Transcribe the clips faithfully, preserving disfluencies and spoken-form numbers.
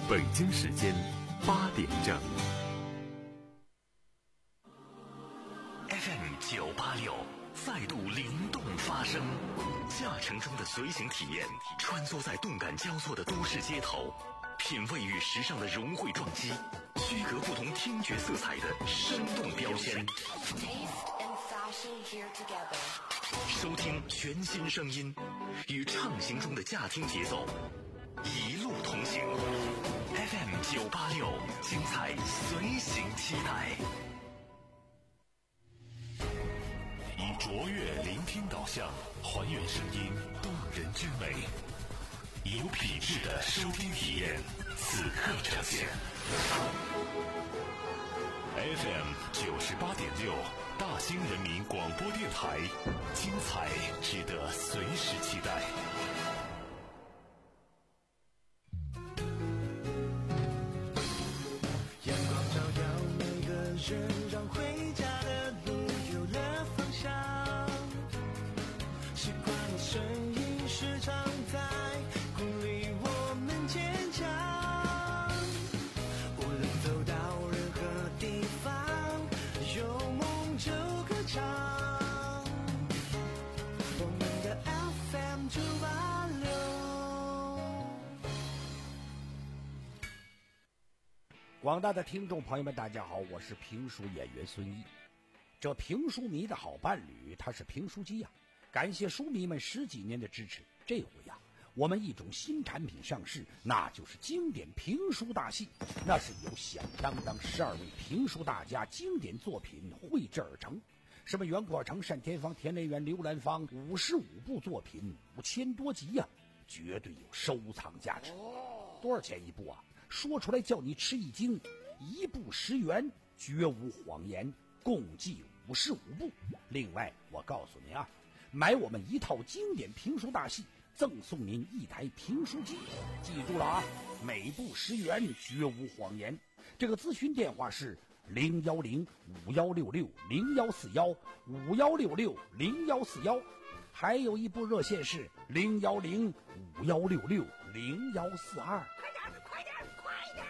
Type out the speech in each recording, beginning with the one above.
北京时间八点整。F M 九八六再度灵动发声，驾乘中的随行体验，穿梭在动感交错的都市街头，品味与时尚的融汇撞击，区隔不同听觉色彩的生动标签。收听全新声音，与畅行中的驾听节奏，一路同行。F M 九八六，精彩随行期待。以卓越聆听导向，还原声音动人之美，有品质的收听体验，此刻呈现。F M 九十八点六，大兴人民广播电台，精彩值得随时期待。 阳光照耀每个人，让回家的路有了方向。习惯的声音时常在鼓励我们坚强。无论走到任何地方，有梦就歌唱。我们的 F M 九八六。 广大的听众朋友们大家好，我是评书演员孙一。这评书迷的好伴侣他是评书机呀、啊，感谢书迷们十几年的支持。这回呀、啊，我们一种新产品上市，那就是经典评书大戏。那是由响当当十二位评书大家经典作品绘制而成，什么袁阔成、单田芳、田连元、刘兰芳，五十五部作品，五千多集呀、啊，绝对有收藏价值。多少钱一部啊？说出来叫你吃一惊，一部十元，绝无谎言，共计五十五部。另外我告诉您啊，买我们一套经典评书大戏，赠送您一台评书机。记住了啊，每部十元，绝无谎言。这个咨询电话是零幺零五幺六六零幺四幺五幺六六零幺四幺，还有一部热线是零幺零五幺六六零幺四二。快点，快点，快点！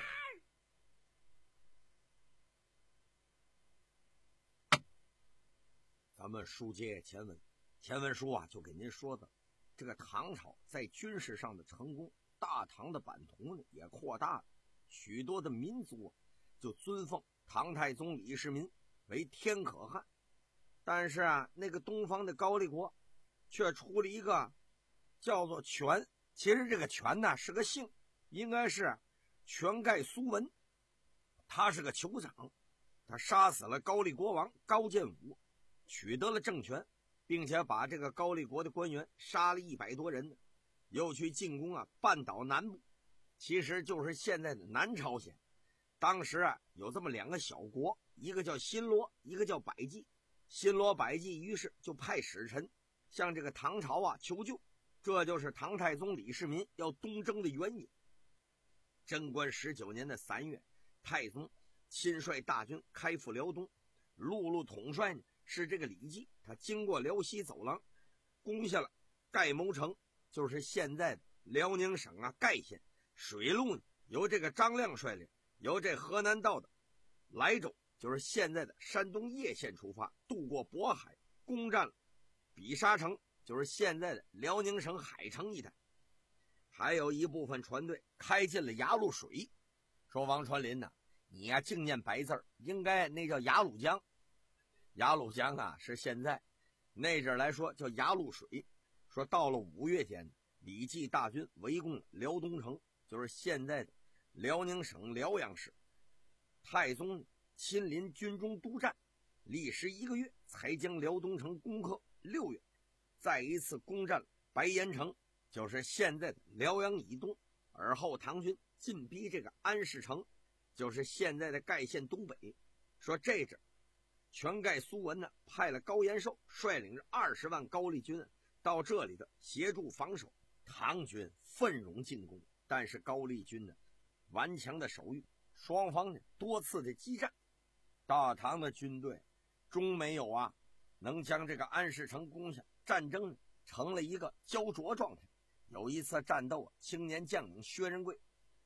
咱们书接前文，前文书啊就给您说的，这个唐朝在军事上的成功，大唐的版图呢也扩大了，许多的民族、啊、就尊奉唐太宗李世民为天可汗。但是啊，那个东方的高丽国却出了一个叫做权，其实这个权呢是个姓，应该是权盖苏文，他是个酋长，他杀死了高丽国王高渐武，取得了政权，并且把这个高丽国的官员杀了一百多人呢，又去进攻啊半岛南部，其实就是现在的南朝鲜。当时啊有这么两个小国，一个叫新罗，一个叫百济。新罗百济于是就派使臣向这个唐朝啊求救，这就是唐太宗李世民要东征的原因。贞观十九年的三月，太宗亲率大军开赴辽东，陆路统帅呢是这个李绩，他经过辽西走廊，攻下了盖牟城，就是现在的辽宁省啊盖县。水路呢由这个张亮率领，由这河南道的莱州，就是现在的山东叶县出发，渡过渤海，攻占了比沙城，就是现在的辽宁省海城一带。还有一部分船队开进了雅鲁水，说王传林呢、啊，你呀、啊、净念白字，应该那叫雅鲁江。雅鲁江啊是现在那阵来说叫雅鲁水。说到了五月间，李绩大军围攻了辽东城，就是现在的辽宁省辽阳市。太宗亲临军中督战，历时一个月才将辽东城攻克。六月再一次攻占了白岩城，就是现在的辽阳以东。而后唐军进逼这个安市城，就是现在的盖县东北。说这阵权盖苏文呢派了高延寿率领着二十万高丽军到这里的协助防守。唐军奋勇进攻，但是高丽军呢顽强的守御，双方呢多次的激战。大唐的军队终没有啊能将这个安市城攻下，战争呢成了一个焦灼状态。有一次战斗啊，青年将领薛仁贵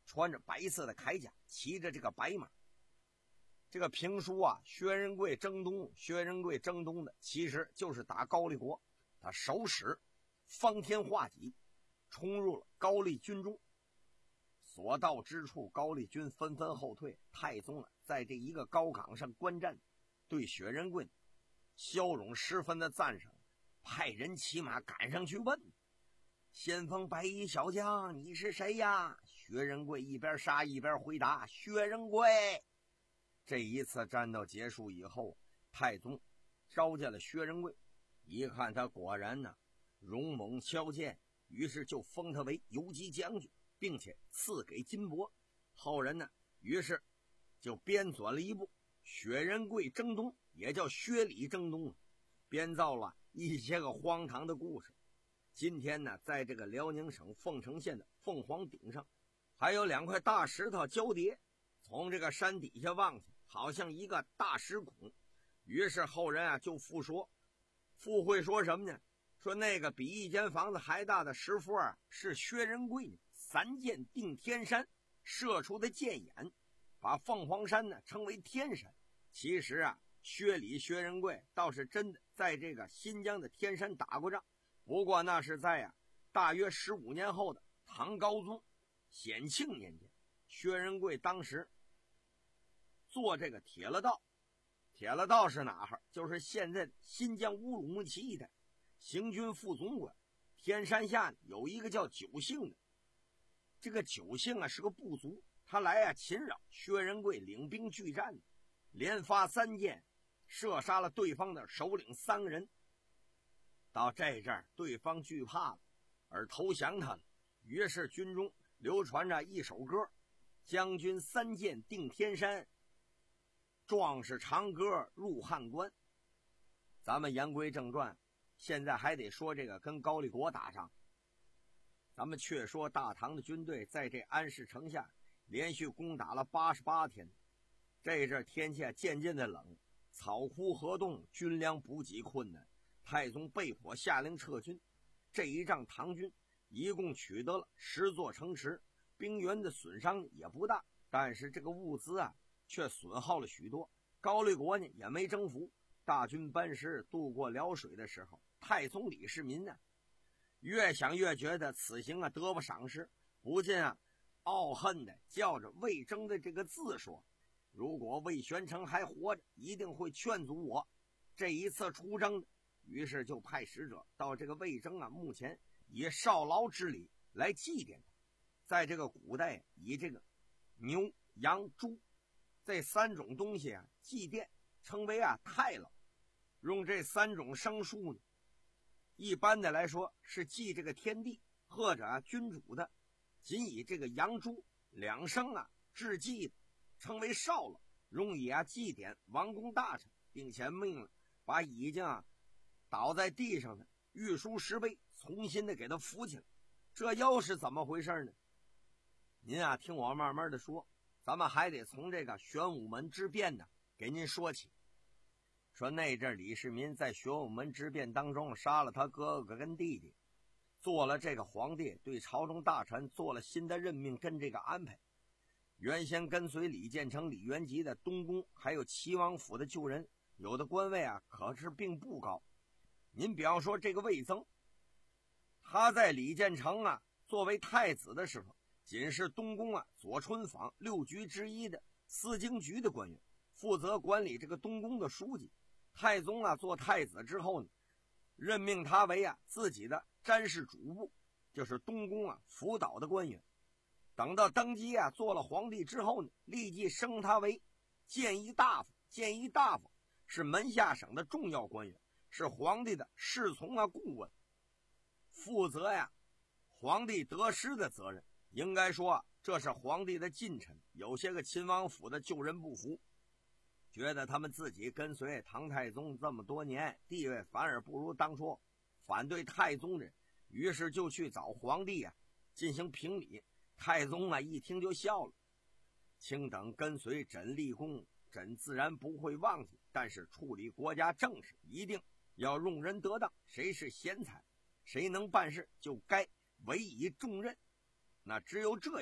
穿着白色的铠甲，骑着这个白马。这个评书啊，薛仁贵征东，薛仁贵征东的其实就是打高丽国，他手使方天画戟，冲入了高丽军中。所到之处，高丽军纷纷后退。太宗啊，在这一个高岗上观战，对薛仁贵笑容十分的赞赏，派人骑马赶上去问：“先锋白衣小将，你是谁呀？”薛仁贵一边杀一边回答：“薛仁贵。”这一次战斗结束以后，太宗召见了薛仁贵，一看他果然呢勇猛骁健，于是就封他为游击将军，并且赐给金帛。后人呢，于是就编纂了一部《薛仁贵征东》，也叫薛礼征东，编造了一些个荒唐的故事。今天呢，在这个辽宁省凤城县的凤凰顶上，还有两块大石头交叠，从这个山底下望去，好像一个大石孔。于是后人啊就复说，附会说什么呢？说那个比一间房子还大的石佛啊，是薛仁贵三箭定天山射出的箭眼，把凤凰山呢称为天山。其实啊，薛礼薛仁贵倒是真的在这个新疆的天山打过仗，不过那是在啊大约十五年后的唐高宗显庆年间。薛仁贵当时做这个铁了道，铁了道是哪儿？就是现在新疆乌鲁木齐一带，行军副总管。天山下有一个叫九姓的，这个九姓啊是个部族，他来啊侵扰，薛仁贵领兵拒战，连发三箭，射杀了对方的首领三个人。到这阵儿，对方惧怕了，而投降他了。于是军中流传着一首歌：将军三箭定天山，壮士长歌入汉关。咱们言归正传，现在还得说这个跟高丽国打仗。咱们却说大唐的军队在这安市城下连续攻打了八十八天。这阵天气渐渐的冷，草枯河冻，军粮补给困难，太宗被迫下令撤军。这一仗唐军一共取得了十座城池，兵员的损伤也不大，但是这个物资啊却损耗了许多。高丽国呢也没征服。大军班师渡过辽水的时候，太宗李世民呢、啊、越想越觉得此行啊得不偿失，不禁啊懊恨的叫着魏征的这个字说：如果魏玄成还活着，一定会劝阻我这一次出征的。于是就派使者到这个魏征啊目前，以少劳之礼来祭奠他。在这个古代，以这个牛羊猪这三种东西啊祭奠，称为啊太老。用这三种牲畜呢，一般的来说是祭这个天地或者啊君主的，仅以这个羊猪两牲啊致祭的，称为少老，用以啊祭奠王公大臣，并且命了把已经啊倒在地上的玉书石碑重新的给他扶起来。这又是怎么回事呢？您啊听我慢慢的说，咱们还得从这个玄武门之变呢给您说起。说那阵李世民在玄武门之变当中杀了他哥哥跟弟弟，做了这个皇帝，对朝中大臣做了新的任命跟这个安排。原先跟随李建成、李元吉的东宫还有齐王府的旧人，有的官位啊可是并不高。您比方说这个魏增，他在李建成啊作为太子的时候，仅是东宫啊左春坊六局之一的司经局的官员，负责管理这个东宫的书记。太宗啊做太子之后呢，任命他为啊自己的詹事主簿，就是东宫啊辅导的官员。等到登基啊做了皇帝之后呢，立即升他为谏议大夫。谏议大夫是门下省的重要官员，是皇帝的侍从啊顾问，负责呀皇帝得失的责任。应该说啊这是皇帝的近臣。有些个秦王府的旧人不服，觉得他们自己跟随唐太宗这么多年，地位反而不如当初，反对太宗人，于是就去找皇帝啊进行评理。太宗啊一听就笑了：卿等跟随朕立功，朕自然不会忘记，但是处理国家政事一定要用人得当，谁是贤才，谁能办事，就该委以重任。那只有这样，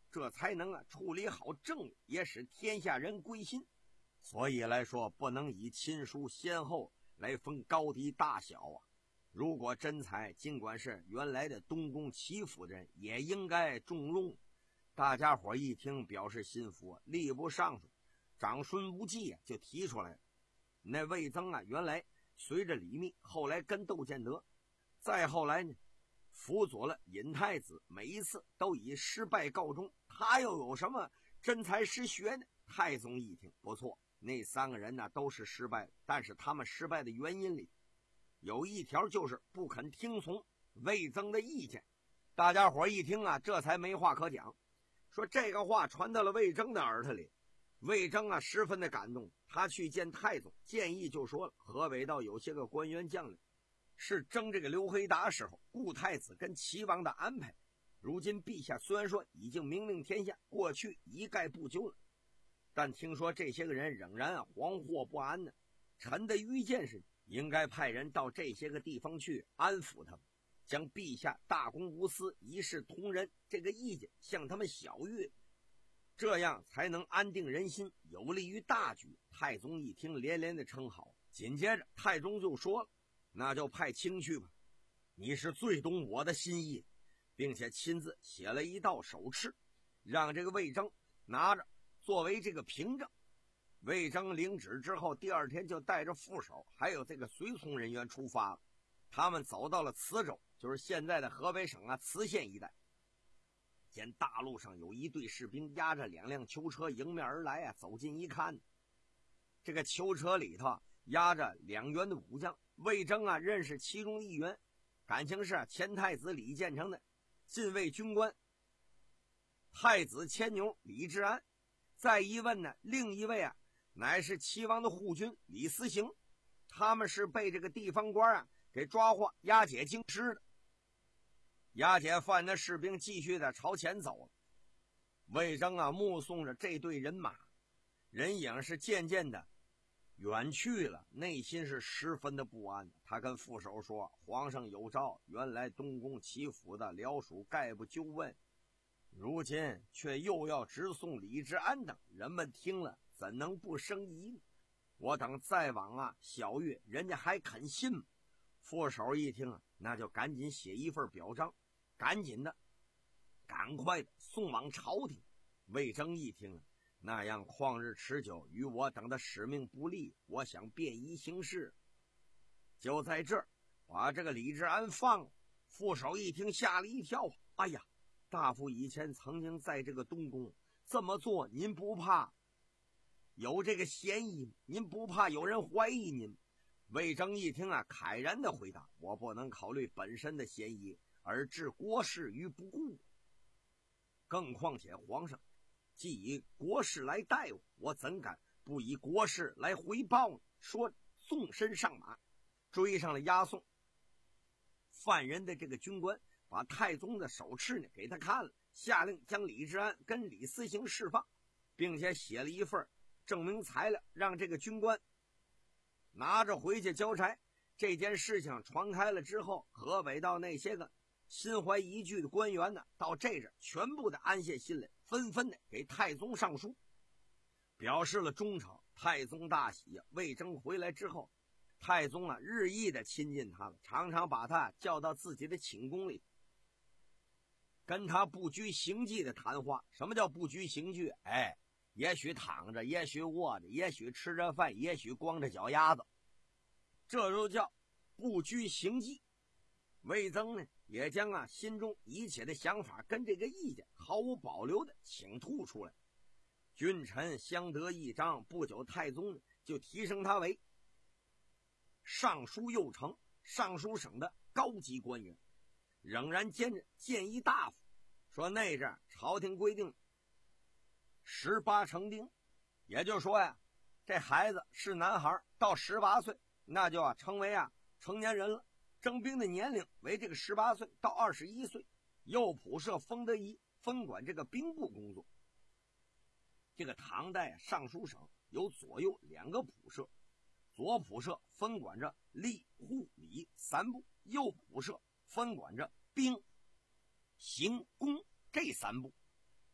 这才能啊处理好政务，也使天下人归心。所以来说，不能以亲疏先后来分高低大小啊。如果真才尽管是原来的东宫齐府人，也应该重用。大家伙一听，表示心服，吏部尚书长孙无忌啊就提出来了。那魏增啊，原来随着李密，后来跟窦建德，再后来呢，辅佐了尹太子，每一次都以失败告终。他又有什么真才实学呢？太宗一听，不错，那三个人呢都是失败的，但是他们失败的原因里有一条，就是不肯听从魏增的意见。大家伙一听啊，这才没话可讲。说这个话传到了魏征的耳朵里，魏征啊十分的感动，他去见太宗，建议就说了，河北道有些个官员将领是征这个刘黑达时候顾太子跟齐王的安排，如今陛下虽然说已经明令天下，过去一概不究了，但听说这些个人仍然啊惶惑不安呢。臣的愚见是应该派人到这些个地方去安抚他们，将陛下大公无私一视同仁这个意见向他们晓谕，这样才能安定人心，有利于大局。太宗一听，连连的称好。紧接着太宗就说了，那就派卿去吧，你是最懂我的心意，并且亲自写了一道手敕，让这个魏征拿着作为这个凭证。魏征领旨之后，第二天就带着副手还有这个随从人员出发了。他们走到了磁州，就是现在的河北省啊磁县一带。见大路上有一队士兵押着两辆囚车迎面而来啊，走近一看，这个囚车里头押着两员的武将。魏征啊认识其中一员，感情是前太子李建成的禁卫军官太子牵牛李治安。再一问呢，另一位啊乃是齐王的护军李思行，他们是被这个地方官啊给抓获押解京师的。押解犯的士兵继续的朝前走了。魏征啊目送着这队人马人影是渐渐的远去了，内心是十分的不安。他跟副手说，皇上有诏，原来东宫齐府的僚属概不纠问，如今却又要直送李治安等，人们听了怎能不生疑呢？我等再往啊晓谕，人家还肯信吗？副手一听啊，那就赶紧写一份表彰，赶紧的赶快的送往朝廷。魏征一听，那样旷日持久，与我等的使命不利，我想便宜行事，就在这儿把这个李治安放了。副手一听吓了一跳，哎呀，大夫以前曾经在这个东宫，这么做您不怕有这个嫌疑？您不怕有人怀疑您？魏征一听啊，慨然的回答，我不能考虑本身的嫌疑而置国事于不顾，更况且皇上既以国事来待我，我怎敢不以国事来回报呢？说纵身上马，追上了押送犯人的这个军官，把太宗的手敕呢给他看了，下令将李治安跟李思行释放，并且写了一份证明材料，让这个军官拿着回去交差。这件事情传开了之后，河北道那些个心怀疑惧的官员呢，到这阵全部的安下心来，纷纷的给太宗上书，表示了忠诚。太宗大喜呀！魏征回来之后，太宗啊日益的亲近他了，常常把他叫到自己的寝宫里，跟他不拘形迹的谈话。什么叫不拘形迹？哎，也许躺着，也许卧着，也许吃着饭，也许光着脚丫子，这就叫不拘形迹。魏征呢也将啊心中一切的想法跟这个意见毫无保留的倾吐出来。君臣相得益彰，不久太宗呢就提升他为尚书右丞，尚书省的高级官员，仍然兼着谏议大夫。说那阵朝廷规定十八成丁，也就是说呀，这孩子是男孩到十八岁，那就啊成为啊成年人了。征兵的年龄为这个十八岁到二十一岁，右仆射封德仪分管这个兵部工作。这个唐代尚书省有左右两个仆射，左仆射分管着吏户礼三部，右仆射分管着兵刑工这三部。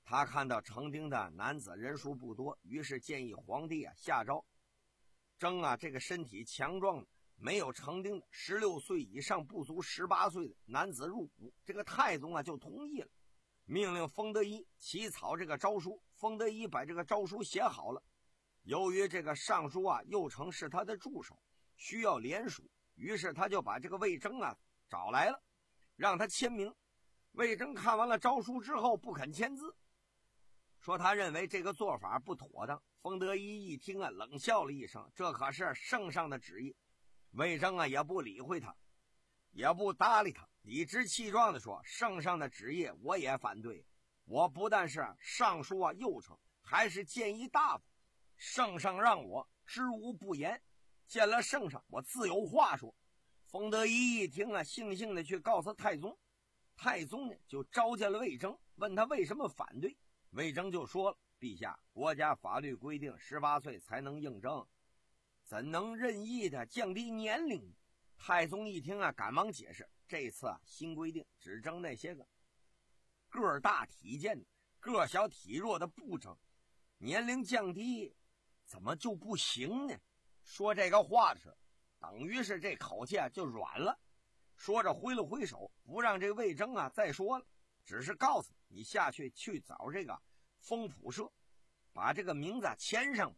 他看到成丁的男子人数不多，于是建议皇帝啊下诏征啊这个身体强壮的没有成丁的十六岁以上不足十八岁的男子入伍。这个太宗啊就同意了，命令封德一起草这个诏书。封德一把这个诏书写好了，由于这个尚书啊右丞是他的助手，需要联署，于是他就把这个魏征啊找来了，让他签名。魏征看完了诏书之后不肯签字，说他认为这个做法不妥当。封德一一听啊冷笑了一声，这可是圣上的旨意。魏征啊也不理会他，也不搭理他，理直气壮地说，圣上的旨意我也反对，我不但是尚书啊右丞，还是谏议大夫，圣上让我知无不言，见了圣上我自有话说。封德一一听啊悻悻地去告诉太宗，太宗呢就召见了魏征，问他为什么反对。魏征就说了，陛下，国家法律规定十八岁才能应征，怎能任意的降低年龄？太宗一听啊赶忙解释，这次啊新规定只征那些个个大体健的，个小体弱的不征，年龄降低怎么就不行呢？说这个话的时候，等于是这口气啊就软了。说着挥了挥手，不让这魏征啊再说了，只是告诉你下去去找这个封普社，把这个名字签上。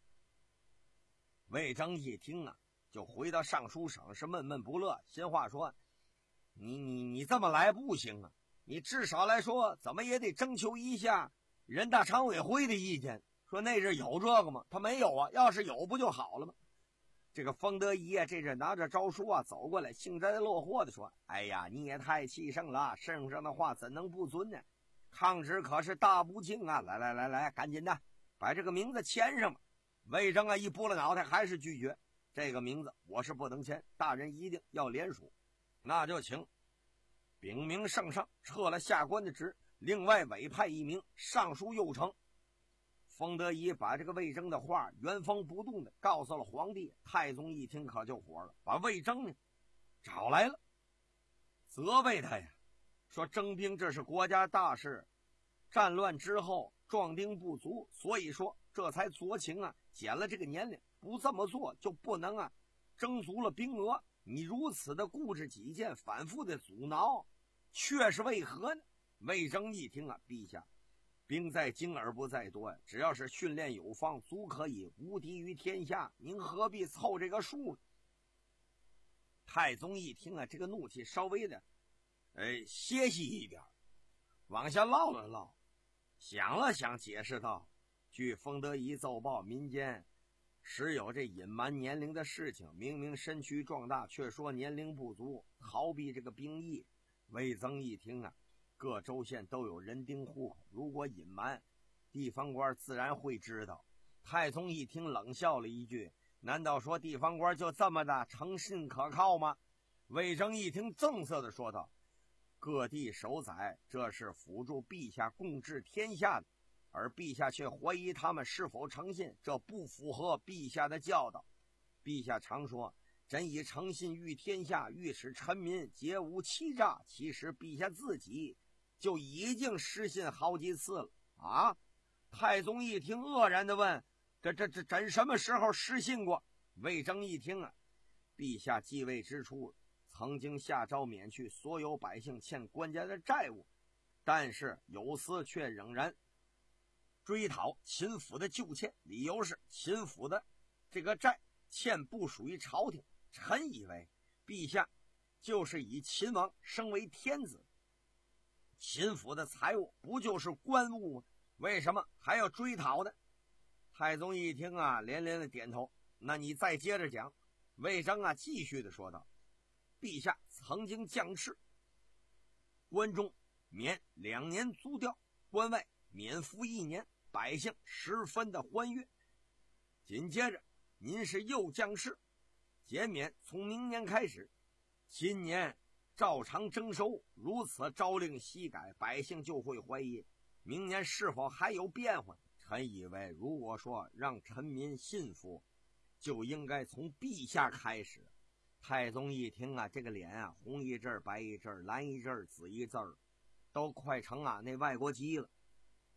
魏征一听啊就回到尚书省，是闷闷不乐，心话说，你你你这么来不行啊，你至少来说怎么也得征求一下人大常委会的意见。说那日有这个吗？他没有啊，要是有不就好了吗？这个封德一啊这是拿着诏书啊走过来，幸灾乐祸的说，哎呀，你也太气盛了，圣上的话怎能不遵呢？抗旨可是大不敬啊！来来来来，赶紧的把这个名字签上吧。魏征啊一拨了脑袋，还是拒绝，这个名字我是不能签，大人一定要联署。那就请禀明圣上，撤了下官的职，另外委派一名尚书右丞。封德一把这个魏征的话原封不动的告诉了皇帝。太宗一听可就火了，把魏征呢找来了，责备他呀，说征兵这是国家大事，战乱之后壮丁不足，所以说这才酌情啊减了这个年龄，不这么做就不能啊征足了兵额。你如此的固执己见，反复的阻挠，却是为何呢？魏征一听啊，陛下，兵在精而不在多呀，只要是训练有方，足可以无敌于天下，您何必凑这个数呢？太宗一听啊，这个怒气稍微的呃歇息一点，往下唠了唠，想了想，解释道，据封德一奏报，民间时有这隐瞒年龄的事情，明明身躯壮大，却说年龄不足，逃避这个兵役。魏增一听啊，各州县都有人丁户口，如果隐瞒，地方官自然会知道。太宗一听冷笑了一句，难道说地方官就这么的诚信可靠吗？魏征一听正色的说道，各地守宰这是辅助陛下共治天下的，而陛下却怀疑他们是否诚信，这不符合陛下的教导。陛下常说朕以诚信育天下，欲使臣民皆无欺诈，其实陛下自己就已经失信好几次了啊！太宗一听愕然的问，这这这朕什么时候失信过？魏征一听啊，陛下继位之初曾经下诏免去所有百姓欠官家的债务，但是有司却仍然追讨秦府的旧欠，理由是秦府的这个债欠不属于朝廷。臣以为陛下就是以秦王升为天子，秦府的财物不就是官物吗？为什么还要追讨呢？太宗一听啊，连连的点头。那你再接着讲。魏征啊继续的说道，陛下曾经降敕，关中免两年租调，关外免服一年，百姓十分的欢悦。紧接着您是又降敕，减免从明年开始，今年照常征收，如此朝令夕改，百姓就会怀疑明年是否还有变化。臣以为如果说让臣民信服，就应该从陛下开始。太宗一听啊，这个脸啊红一阵白一阵，蓝一阵紫一阵，都快成啊那外国鸡了。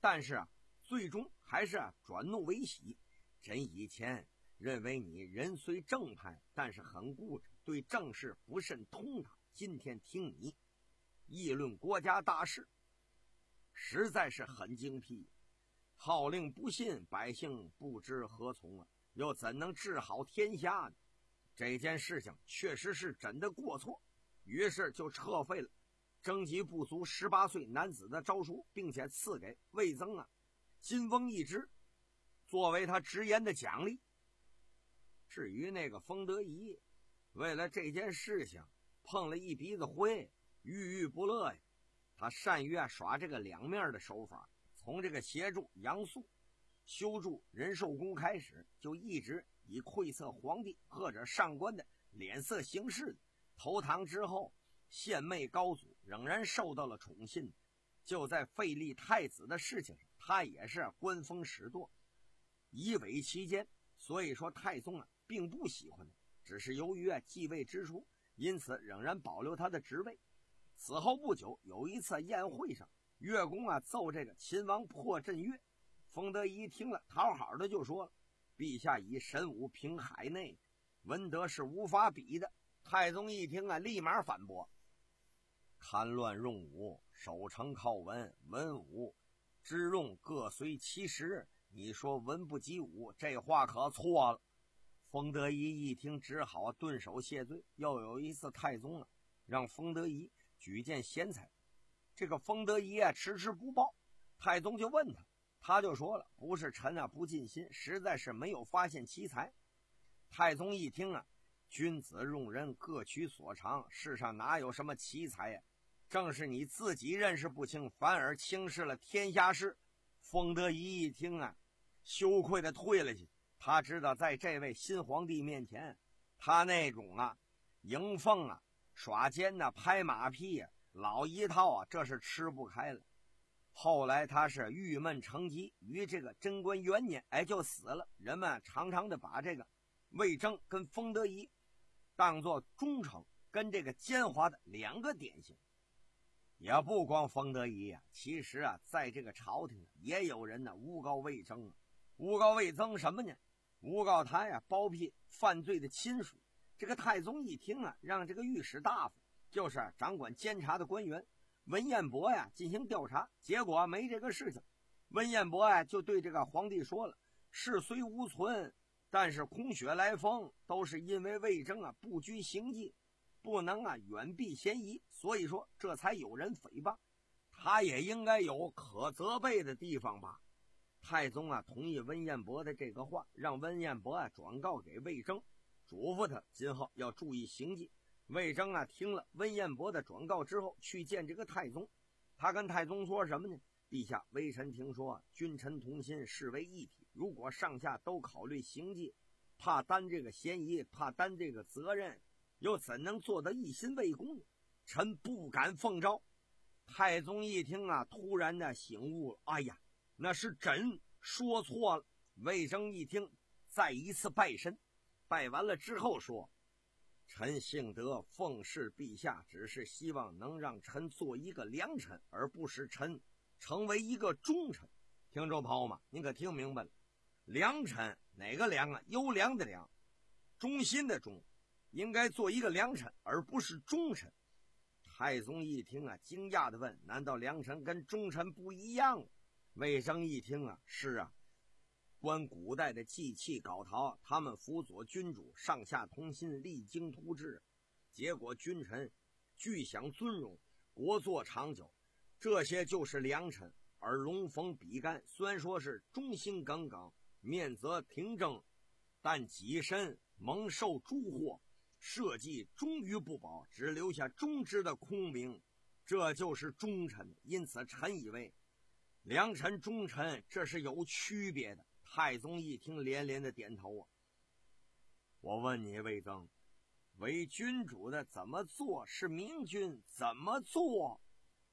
但是啊，最终还是啊转怒为喜。朕以前认为你人虽正派，但是很固执，对政事不甚通达。今天听你议论国家大事，实在是很精辟。号令不信，百姓不知何从啊，又怎能治好天下呢？这件事情确实是朕的过错，于是就撤废了征集不足十八岁男子的诏书，并且赐给魏增啊金翁一只，作为他直言的奖励。至于那个封德仪，为了这件事情碰了一鼻子灰，郁郁不乐呀。他善于啊耍这个两面的手法，从这个协助杨素修筑仁寿宫开始，就一直以窥测皇帝或者上官的脸色行事。投唐之后，献媚高祖，仍然受到了宠信。就在废立太子的事情上，他也是官风使舵，以伪其奸。所以说太宗啊并不喜欢他，只是由于啊继位之初，因此仍然保留他的职位。此后不久，有一次宴会上，乐公啊奏这个秦王破阵乐，封德仪听了，讨好的就说了：“陛下以神武平海内，文德是无法比的。”太宗一听啊，立马反驳：“看乱用武，守城靠文，文武之用各随其时。你说文不及武，这话可错了。”封德仪一听，只好顿首谢罪。又有一次，太宗啊让封德仪举荐贤才，这个封德仪啊迟迟不报，太宗就问他，他就说了：“不是臣啊不尽心，实在是没有发现奇才。”太宗一听啊，君子用人各取所长，世上哪有什么奇才呀？正是你自己认识不清，反而轻视了天下事。封德仪一听啊，羞愧的退了去。他知道在这位新皇帝面前，他那种啊迎奉啊耍奸呐、啊、拍马屁啊老一套啊，这是吃不开了。后来他是郁闷成疾，于这个贞观元年哎就死了。人们常常的把这个魏征跟封德仪当作忠诚跟这个奸猾的两个典型。也不光封德仪啊，其实啊在这个朝廷也有人呢诬告魏征啊。诬告魏征什么呢？诬告他呀包庇犯罪的亲属。这个太宗一听啊，让这个御史大夫，就是掌管监察的官员文彦博呀进行调查，结果没这个事情。文彦博呀就对这个皇帝说了：“事虽无存，但是空穴来风，都是因为魏征啊不拘行纪，不能啊远避嫌疑，所以说这才有人诽谤，他也应该有可责备的地方吧。”太宗啊同意温彦博的这个话，让温彦博啊转告给魏征，嘱咐他今后要注意行纪。魏征啊听了温彦博的转告之后，去见这个太宗。他跟太宗说什么呢？陛下，微臣听说君臣同心，视为一体，如果上下都考虑行纪，怕担这个嫌疑，怕担这个责任，又怎能做得一心为公呢？臣不敢奉诏。太宗一听啊，突然的醒悟了，哎呀，那是朕说错了。魏征一听，再一次拜神，拜完了之后说：“臣幸得奉侍陛下，只是希望能让臣做一个良臣，而不是臣成为一个忠臣。”听众朋友们，您可听明白了？良臣哪个良啊？优良的良，忠心的忠，应该做一个良臣，而不是忠臣。太宗一听啊，惊讶地问：“难道良臣跟忠臣不一样？”魏征一听啊，是啊，观古代的祭器稿陶，他们辅佐君主，上下同心，励精图治，结果君臣俱享尊荣，国祚长久，这些就是良臣。而龙逢比干虽然说是忠心耿耿，面则廷正，但己身蒙受诸祸，社稷终于不保，只留下忠直的空名，这就是忠臣。因此臣以为良臣忠臣这是有区别的。太宗一听连连的点头啊。我问你魏征，为君主的怎么做是明君，怎么做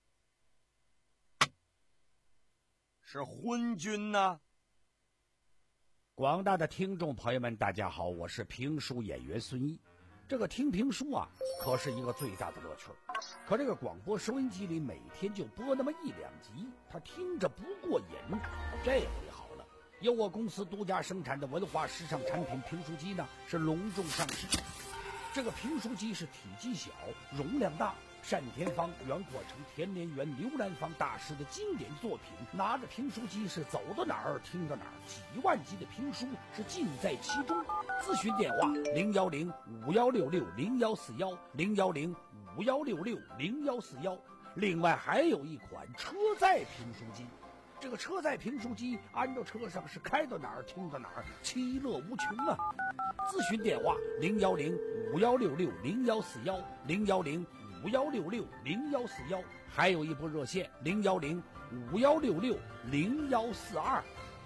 是昏君呢？ 广大的听众朋友们大家好，我是评书演员孙毅。 这个听评书啊，可是一个最大的乐趣。可这个广播收音机里每天就播那么一两集，他听着不过瘾。这回好了，由我公司独家生产的文化时尚产品评书机呢，是隆重上市。这个评书机是体积小，容量大，单田芳、袁阔成、田连元、刘兰芳大师的经典作品，拿着评书机是走到哪儿听到哪儿，几万集的评书是尽在其中。咨询电话零幺零五幺六六零幺四幺零幺零五幺六六零幺四幺。另外还有一款车载评书机，这个车载评书机安到车上是开到哪儿听到哪儿，其乐无穷啊！咨询电话零幺零五幺六六零幺四幺零幺零五幺六六零幺四幺，还有一部热线零幺零五幺六六零幺四二。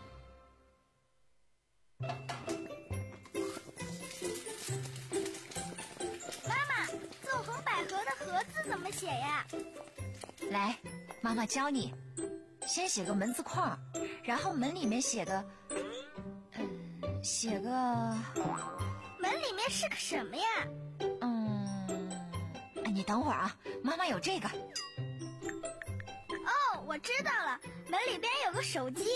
妈妈，纵横捭阖的阖字怎么写呀？ 来，妈妈教你。先写个门字框，然后门里面写个，嗯，写个。 门里面是个什么呀？ 嗯，你等会儿啊，妈妈有这个。 哦，我知道了，门里边有个手机。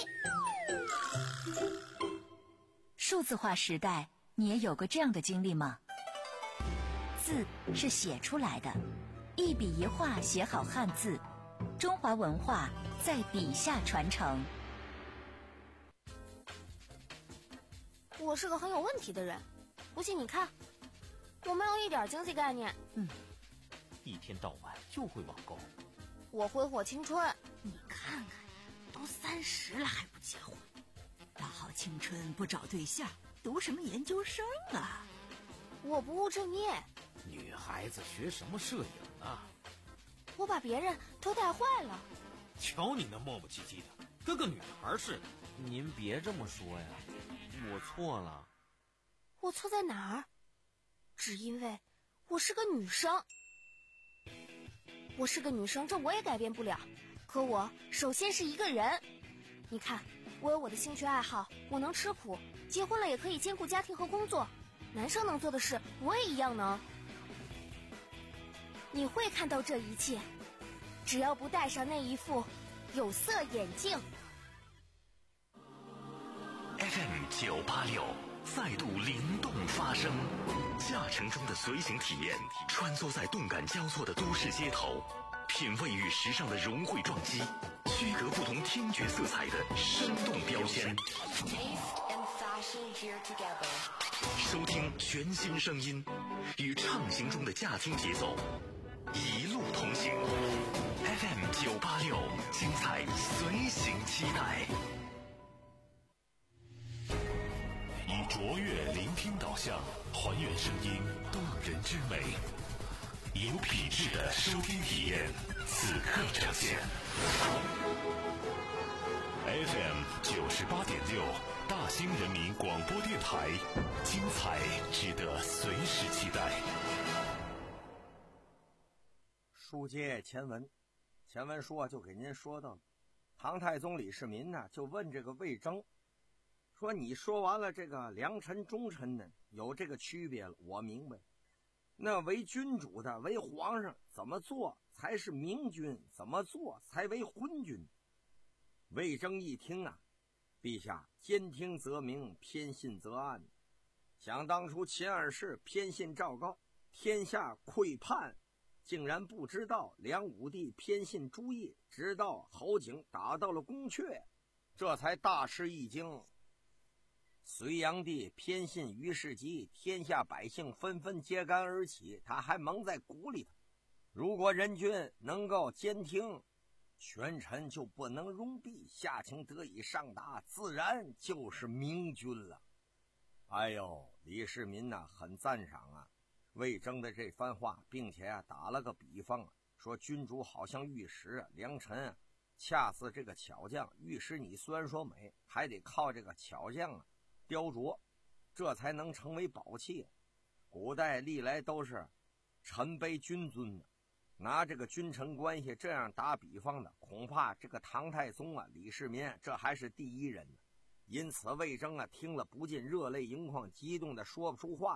数字化时代，你也有过这样的经历吗？字是写出来的，一笔一画写好汉字，中华文化在笔下传承。 我是个很有问题的人，不信你看，我没有一点经济概念。 嗯，一天到晚就会网购。 我挥霍青春， 你看看，都三十了还不结婚，大好青春不找对象，读什么研究生啊？ 我不务正业。 女孩子学什么摄影啊？ 我把别人都带坏了。 瞧你那磨磨唧唧的，跟个女孩似的。 您别这么说呀，我错了。 我错在哪儿？只因为我是个女生。我是个女生，这我也改变不了。可我首先是一个人。你看，我有我的兴趣爱好，我能吃苦，结婚了也可以兼顾家庭和工作。男生能做的事，我也一样能。你会看到这一切，只要不戴上那一副有色眼镜。 F M 九八六再度灵动发声，驾乘中的随行体验，穿梭在动感交错的都市街头，品味与时尚的融汇撞击，区隔不同听觉色彩的生动标签。收听全新声音，与畅行中的驾听节奏，一路同行。F M 九八六，精彩随行期待。以卓越聆听导向，还原声音动人之美，有品质的收听体验，此刻呈现。F M 九十八点六，大兴人民广播电台，精彩值得随时期待。 书接前文，前文书啊就给您说到，唐太宗李世民呢就问这个魏征，说你说完了这个良臣忠臣呢有这个区别了，我明白。那为君主的为皇上怎么做才是明君，怎么做才为昏君？魏征一听啊，陛下兼听则明，偏信则暗。想当初秦二世偏信赵高，天下溃叛，竟然不知道梁武帝偏信朱棣，直到侯景打到了宫阙，这才大吃一惊。隋炀帝偏信于世基，天下百姓纷纷揭竿而起，他还蒙在鼓里头。如果人君能够监听，权臣就不能容避，下情得以上达，自然就是明君了。哎呦，李世民呐、啊、很赞赏啊魏征的这番话，并且啊打了个比方，说君主好像玉石啊，良臣啊恰似这个巧匠，玉石你虽然说美，还得靠这个巧匠啊雕琢，这才能成为宝器。古代历来都是臣卑君尊的，拿这个君臣关系这样打比方的，恐怕这个唐太宗啊李世民这还是第一人呢。因此魏征啊听了不禁热泪盈眶，激动的说不出话来。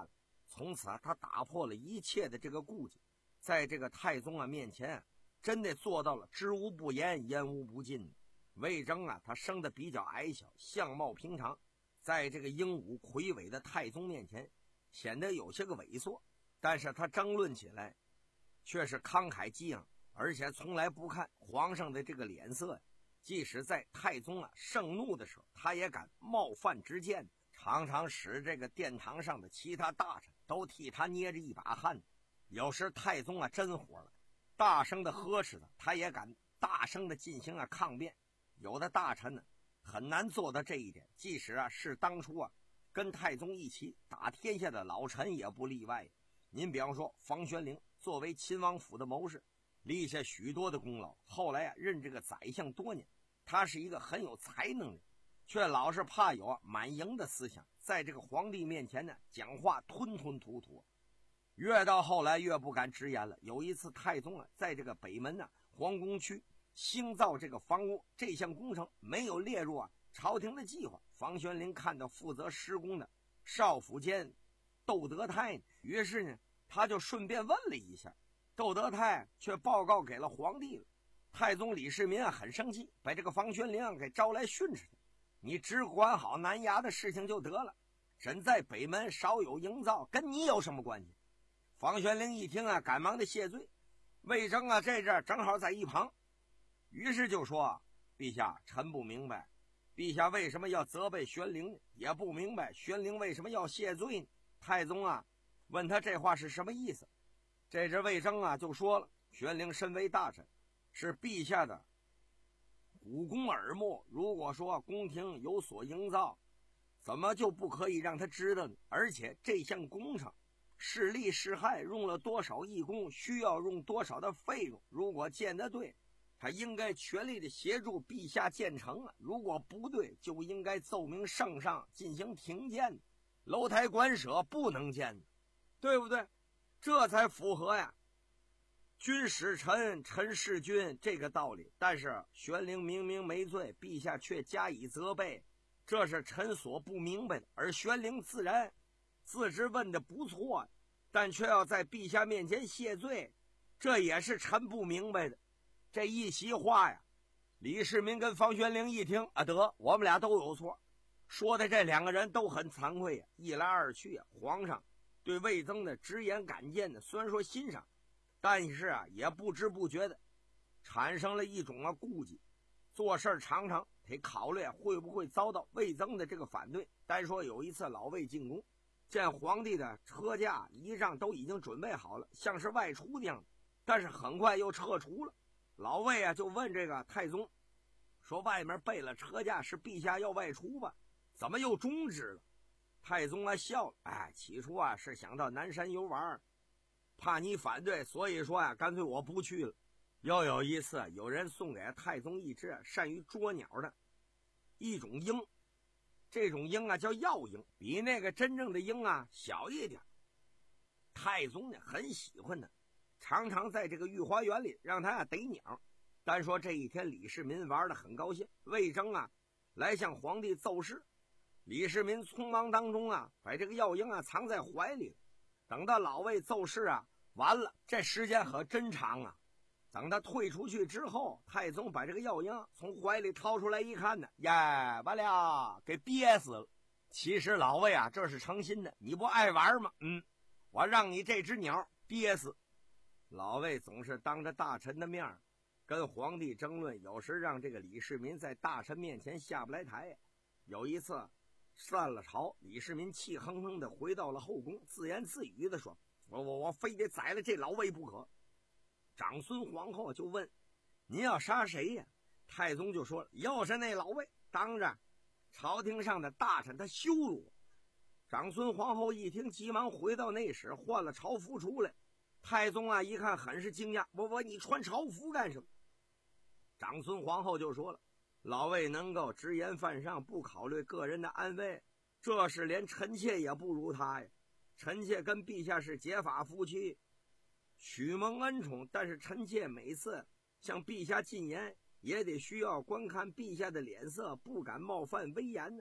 从此啊，他打破了一切的这个顾忌，在这个太宗啊面前，真的做到了知无不言，言无不尽。魏征啊，他生得比较矮小，相貌平常，在这个英武魁伟的太宗面前，显得有些个猥琐，但是他争论起来却是慷慨激昂，而且从来不看皇上的这个脸色。即使在太宗啊盛怒的时候，他也敢冒犯直谏，常常使这个殿堂上的其他大臣都替他捏着一把汗。有时太宗啊真火了，大声的呵斥他，他也敢大声的进行啊抗辩。有的大臣呢很难做到这一点，即使啊是当初啊跟太宗一起打天下的老臣也不例外。您比方说房玄龄，作为秦王府的谋士，立下许多的功劳，后来啊任这个宰相多年，他是一个很有才能的人，却老是怕有啊满盈的思想，在这个皇帝面前呢讲话吞吞吐吐，越到后来越不敢直言了。有一次太宗啊在这个北门呢、啊、皇宫区兴造这个房屋，这项工程没有列入啊朝廷的计划。房玄龄看到负责施工的少府监窦德泰，于是呢他就顺便问了一下，窦德泰却报告给了皇帝了。太宗李世民啊很生气，把这个房玄龄给招来训斥他，你只管好南衙的事情就得了，朕在北门少有营造，跟你有什么关系？房玄龄一听啊赶忙的谢罪。魏征啊这阵正好在一旁，于是就说，陛下，臣不明白陛下为什么要责备玄龄，也不明白玄龄为什么要谢罪呢？太宗啊问他这话是什么意思。这只魏征啊就说了，玄龄身为大臣，是陛下的股肱耳目，如果说宫廷有所营造，怎么就不可以让他知道呢？而且这项工程是利是害，用了多少义工，需要用多少的费用，如果建得对，他应该全力的协助陛下建成啊；如果不对，就应该奏明圣上进行停建，楼台馆舍不能建，对不对？这才符合呀君使臣，臣事君这个道理。但是玄龄明明没罪，陛下却加以责备，这是臣所不明白的。而玄龄自然自知问的不错，但却要在陛下面前谢罪，这也是臣不明白的。这一席话呀，李世民跟房玄龄一听啊，得，我们俩都有错，说的这两个人都很惭愧呀。一来二去啊，皇上对魏征的直言敢谏的虽然说欣赏，但是啊也不知不觉的产生了一种啊顾忌，做事常常得考虑会不会遭到魏征的这个反对。单说有一次老魏进宫，见皇帝的车驾仪仗都已经准备好了，像是外出那样，但是很快又撤除了。老魏啊就问这个太宗说，外面备了车驾，是陛下要外出吧？怎么又终止了？太宗啊笑了，哎，起初啊是想到南山游玩，怕你反对，所以说啊干脆我不去了。又有一次有人送给太宗一只善于捉鸟的一种鹰，这种鹰啊叫药鹰，比那个真正的鹰啊小一点。太宗呢很喜欢它，常常在这个御花园里让他啊逮鸟。单说这一天李世民玩得很高兴，魏征啊来向皇帝奏事，李世民匆忙当中啊把这个药鹰啊藏在怀里了。等到老魏奏事啊完了，这时间可真长啊。等他退出去之后，太宗把这个药鹰从怀里掏出来一看呢，呀，完了，给憋死了。其实老魏啊这是诚心的，你不爱玩吗？嗯，我让你这只鸟憋死。老魏总是当着大臣的面跟皇帝争论，有时让这个李世民在大臣面前下不来台。有一次散了朝，李世民气哼哼的回到了后宫，自言自语的说，我我我非得宰了这老魏不可。长孙皇后就问，您要杀谁呀？太宗就说，要是那老魏当着朝廷上的大臣他羞辱我。长孙皇后一听，急忙回到内室换了朝服出来。太宗啊一看很是惊讶，我我你穿朝服干什么？长孙皇后就说了，老魏能够直言犯上，不考虑个人的安危，这是连臣妾也不如他呀。臣妾跟陛下是结发夫妻，许蒙恩宠，但是臣妾每次向陛下进言，也得需要观看陛下的脸色，不敢冒犯威严呢。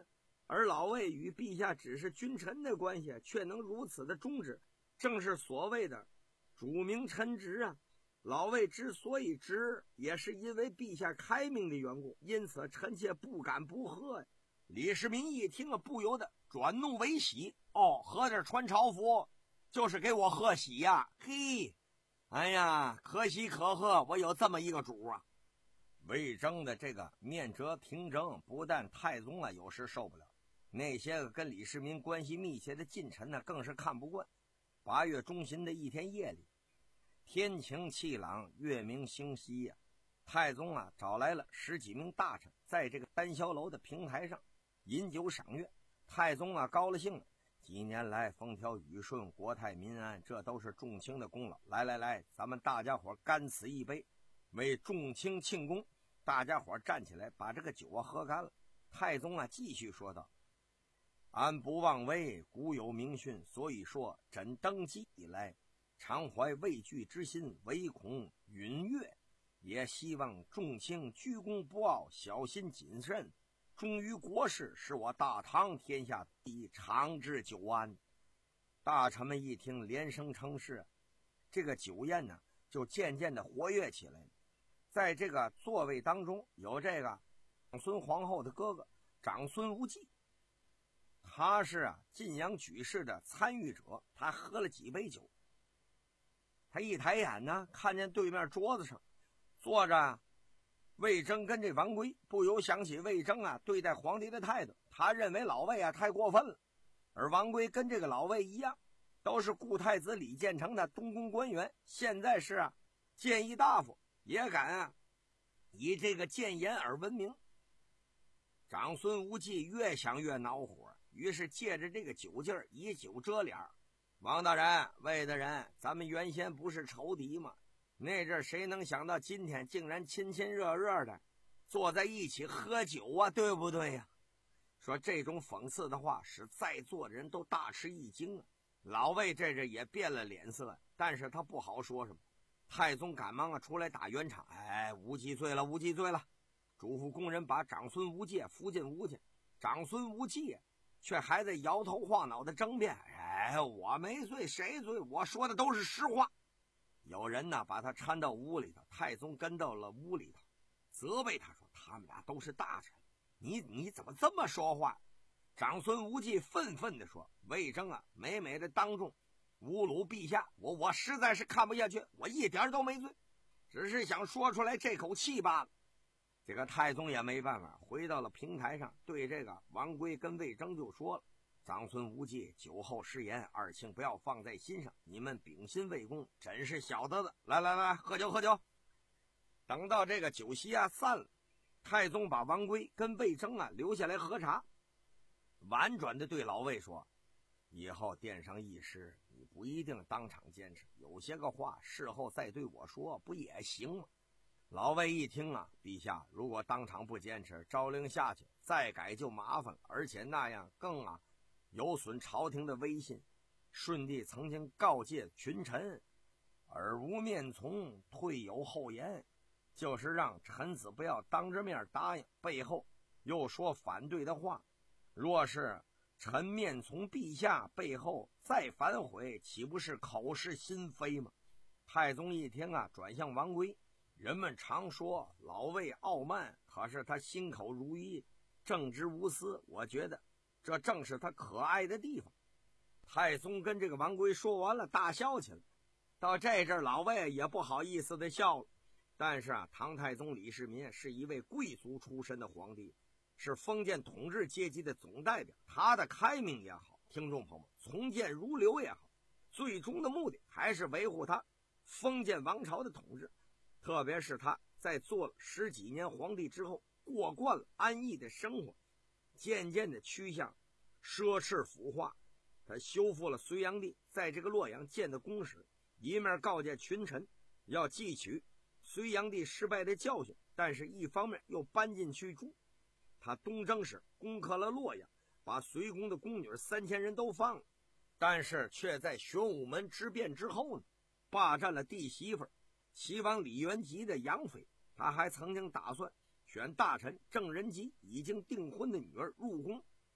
而老魏与陛下只是君臣的关系，却能如此的忠直，正是所谓的主明臣直啊。老魏之所以直，也是因为陛下开明的缘故，因此臣妾不敢不贺呀。李世民一听啊，不由得转怒为喜。哦，合着传朝服就是给我贺喜呀？嘿，哎呀，可喜可贺，我有这么一个主啊！魏征的这个面折廷争，不但太宗啊有时受不了，那些个跟李世民关系密切的近臣呢，更是看不惯。八月中旬的一天夜里，天晴气朗，月明星稀呀、啊。太宗啊找来了十几名大臣，在这个丹霄楼的平台上饮酒赏月。太宗啊高了兴了，几年来风调雨顺，国泰民安，这都是众卿的功劳。来来来，咱们大家伙干此一杯，为众卿庆功。大家伙站起来，把这个酒啊喝干了。太宗啊继续说道：安不忘为古有明训，所以说朕登基以来，常怀畏惧之心，唯恐允越，也希望众卿居功不傲，小心谨慎，忠于国事，使我大唐天下第一，长治久安。大臣们一听，连声称是。这个酒宴呢，就渐渐的活跃起来了。在这个座位当中，有这个长孙皇后的哥哥长孙无忌，他是啊晋阳举事的参与者。他喝了几杯酒，他一抬眼呢，看见对面桌子上坐着魏征跟这王圭，不由想起魏征啊对待皇帝的态度。他认为老魏啊太过分了，而王圭跟这个老魏一样，都是顾太子李建成的东宫官员，现在是啊谏议大夫，也敢啊以这个谏言而闻名。长孙无忌越想越恼火，于是借着这个酒劲儿以酒遮脸。王大人，魏大人，咱们原先不是仇敌吗？那阵谁能想到今天竟然亲亲热热的坐在一起喝酒啊，对不对呀、啊？说这种讽刺的话使在座的人都大吃一惊啊。老魏这阵也变了脸色，但是他不好说什么。太宗赶忙啊出来打圆场，哎，无忌醉了，无忌醉了，嘱咐工人把长孙无忌扶进屋去。长孙无忌却还在摇头晃脑的争辩，哎，我没醉，谁醉？我说的都是实话。有人呢把他搀到屋里头，太宗跟到了屋里头，责备他说：“他们俩都是大臣，你你怎么这么说话？”长孙无忌愤愤地说：“魏征啊，美美的当众侮辱陛下，我我实在是看不下去，我一点都没醉，只是想说出来这口气罢了。”这个太宗也没办法，回到了平台上，对这个王圭跟魏征就说了：“长孙无忌酒后失言，二卿不要放在心上，你们秉心为公，真是晓得的。来来来，喝酒喝酒。”等到这个酒席啊散了，太宗把王圭跟魏征啊留下来喝茶，婉转的对老魏说：“以后殿上议事，你不一定当场坚持，有些个话事后再对我说，不也行吗？”老魏一听啊，陛下如果当场不坚持，诏令下去再改就麻烦了，而且那样更啊有损朝廷的威信。顺帝曾经告诫群臣，耳无面从，退有后言，就是让臣子不要当着面答应，背后又说反对的话。若是臣面从陛下，背后再反悔，岂不是口是心非吗？太宗一听啊，转向王圭。人们常说老魏傲慢，可是他心口如一，正直无私，我觉得这正是他可爱的地方。太宗跟这个王圭说完了，大笑起来。到这阵老魏也不好意思的笑了。但是啊，唐太宗李世民是一位贵族出身的皇帝，是封建统治阶级的总代表，他的开明也好，听众朋友们从谏如流也好，最终的目的还是维护他封建王朝的统治。特别是他在做了十几年皇帝之后，过惯了安逸的生活，渐渐的趋向奢侈腐化。他修复了隋炀帝在这个洛阳建的宫室，一面告诫群臣要汲取隋炀帝失败的教训，但是一方面又搬进去住。他东征时攻克了洛阳，把隋宫的宫女三千人都放了，但是却在玄武门之变之后呢，霸占了弟媳妇齐王李元吉的杨妃。他还曾经打算选大臣郑仁吉已经订婚的女儿入宫，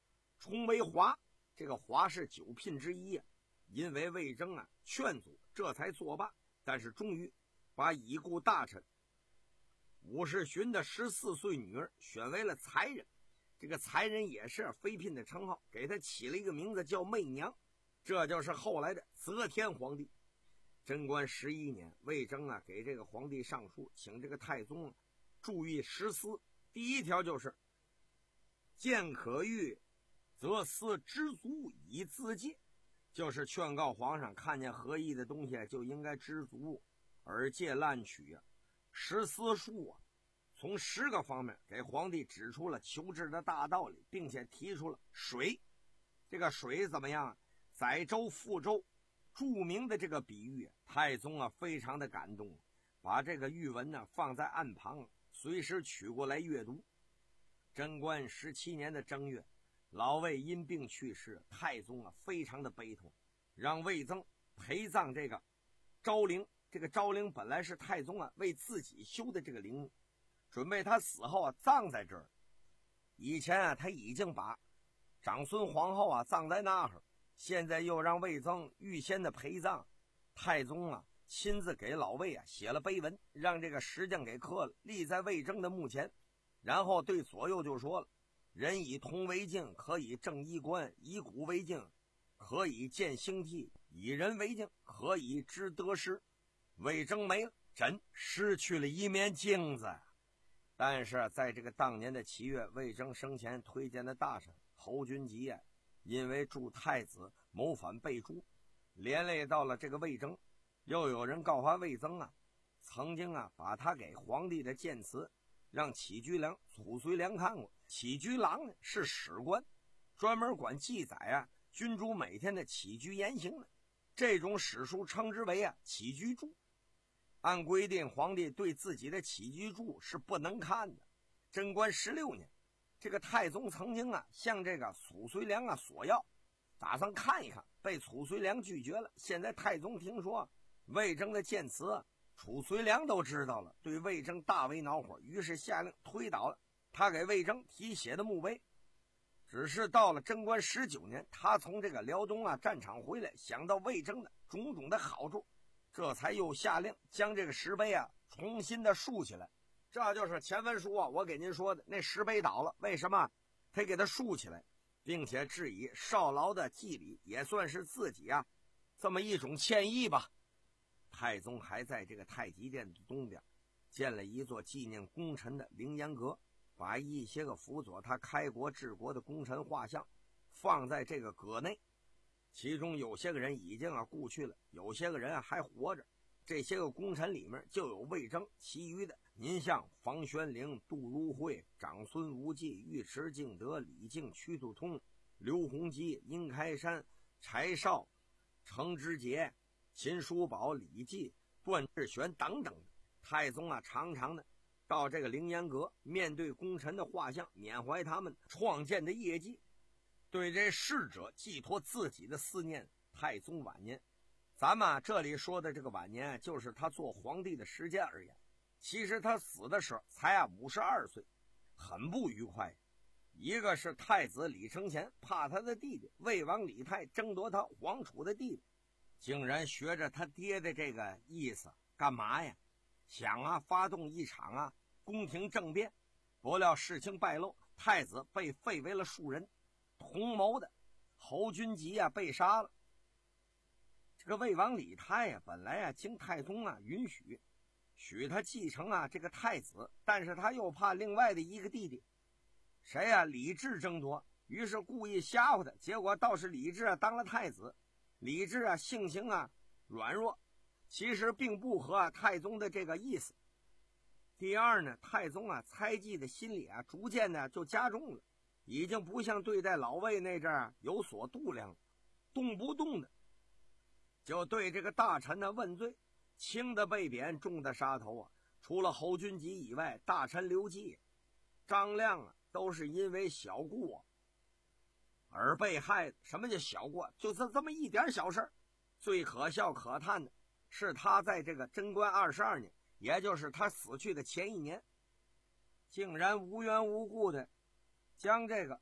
崇为华，这个华是九聘之一啊。因为魏征啊劝阻，这才作罢。但是终于把已故大臣武士勋的十四岁女儿选为了才人。这个才人也是妃嫔的称号，给她起了一个名字叫媚娘，这就是后来的则天皇帝。贞观十一年，魏征啊给这个皇帝上书，请这个太宗啊注意十思。第一条就是见可欲，则思知足以自戒，就是劝告皇上看见合意的东西就应该知足而戒滥取啊。十思术啊，从十个方面给皇帝指出了求治的大道理，并且提出了水。这个水怎么样？载舟覆舟，著名的这个比喻，太宗啊非常的感动，把这个玉文呢放在案旁，随时取过来阅读。贞观十七年的正月，老魏因病去世，太宗啊非常的悲痛，让魏增陪葬这个昭陵。这个昭陵本来是太宗啊为自己修的这个陵墓，准备他死后啊葬在这儿。以前啊他已经把长孙皇后啊葬在那儿，现在又让魏增预先的陪葬。太宗啊亲自给老魏啊写了碑文，让这个石匠给刻了，立在魏征的墓前。然后对左右就说了：人以铜为镜，可以正衣冠；以古为镜，可以见兴替；以人为镜，可以知得失。魏征没了，朕失去了一面镜子。但是在这个当年的七月，魏征生前推荐的大臣侯君集啊，因为助太子谋反被诛，连累到了这个魏征。又有人告发魏增啊，曾经啊把他给皇帝的谏词让起居郎褚遂良看过。起居郎呢是史官，专门管记载啊君主每天的起居言行的，这种史书称之为啊起居注。按规定，皇帝对自己的起居注是不能看的。贞观十六年，这个太宗曾经啊向这个褚遂良啊索要，打算看一看，被褚遂良拒绝了。现在太宗听说魏征的谏词褚遂良都知道了，对魏征大为恼火，于是下令推倒了他给魏征题写的墓碑。只是到了贞观十九年，他从这个辽东啊战场回来，想到魏征的种种的好处，这才又下令将这个石碑啊重新的竖起来。这就是前文书啊我给您说的，那石碑倒了，为什么他给它竖起来，并且致以少劳的祭礼，也算是自己啊这么一种歉意吧。太宗还在这个太极殿的东边建了一座纪念功臣的凌烟阁，把一些个辅佐他开国治国的功臣画像放在这个阁内，其中有些个人已经啊故去了，有些个人啊还活着。这些个功臣里面就有魏征，其余的您像房玄龄、杜如晦、长孙无忌、尉迟敬德、李靖、屈突通、刘洪基、殷开山、柴绍、程之杰、秦叔宝、李绩、段志玄等等的。太宗啊常常的到这个凌烟阁，面对功臣的画像，缅怀他们创建的业绩，对这逝者寄托自己的思念。太宗晚年，咱们、啊、这里说的这个晚年就是他做皇帝的时间而言，其实他死的时候才啊五十二岁，很不愉快。一个是太子李承乾怕他的弟弟魏王李泰争夺他皇储的地位，竟然学着他爹的这个意思干嘛呀？想啊发动一场啊宫廷政变，不料事情败露，太子被废为了庶人，同谋的侯君集啊被杀了。这个魏王李泰啊本来啊经太宗啊允许许他继承啊这个太子，但是他又怕另外的一个弟弟谁啊李治争夺，于是故意吓唬他，结果倒是李治啊当了太子。李治啊性情啊软弱，其实并不合、啊、太宗的这个意思。第二呢，太宗啊猜忌的心理啊逐渐的就加重了，已经不像对待老魏那阵儿有所度量了，动不动的就对这个大臣呢问罪，轻的被贬，重的杀头啊。除了侯君集以外，大臣刘基、张亮啊都是因为小过、啊、而被害的。什么叫小过？就是这么一点小事。最可笑可叹的是，他在这个贞观二十二年，也就是他死去的前一年，竟然无缘无故的将这个